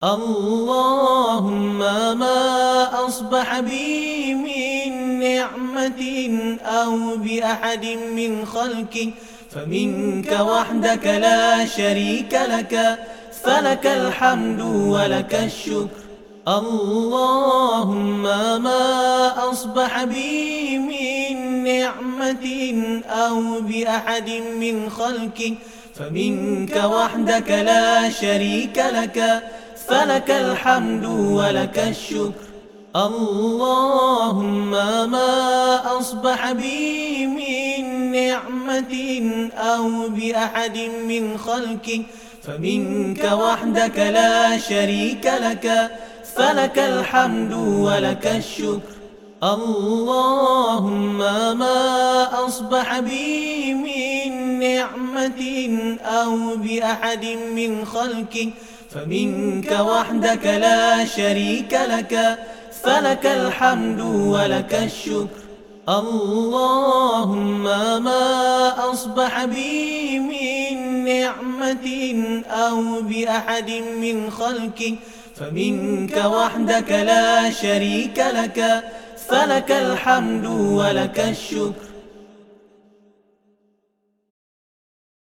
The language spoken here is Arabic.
اللهم ما أصبح بي من نعمة أو بأحد من خلقك فمنك وحدك لا شريك لك، فلك الحمد ولك الشكر. اللهم ما أصبح بي من نعمة أو بأحد من خلقك فمنك وحدك لا شريك لك، فلك الحمد ولك الشكر. اللهم ما أصبح بي من نعمة أو بأحد من خلقك فمنك وحدك لا شريك لك، فلك الحمد ولك الشكر. اللهم ما أصبح بي من نعمة أو بأحد من خلقك فمنك وحدك لا شريك لك، فلك الحمد ولك الشكر. اللهم ما أصبح بي من نعمة أو بأحد من خلقك فمنك وحدك لا شريك لك، فلك الحمد ولك الشكر.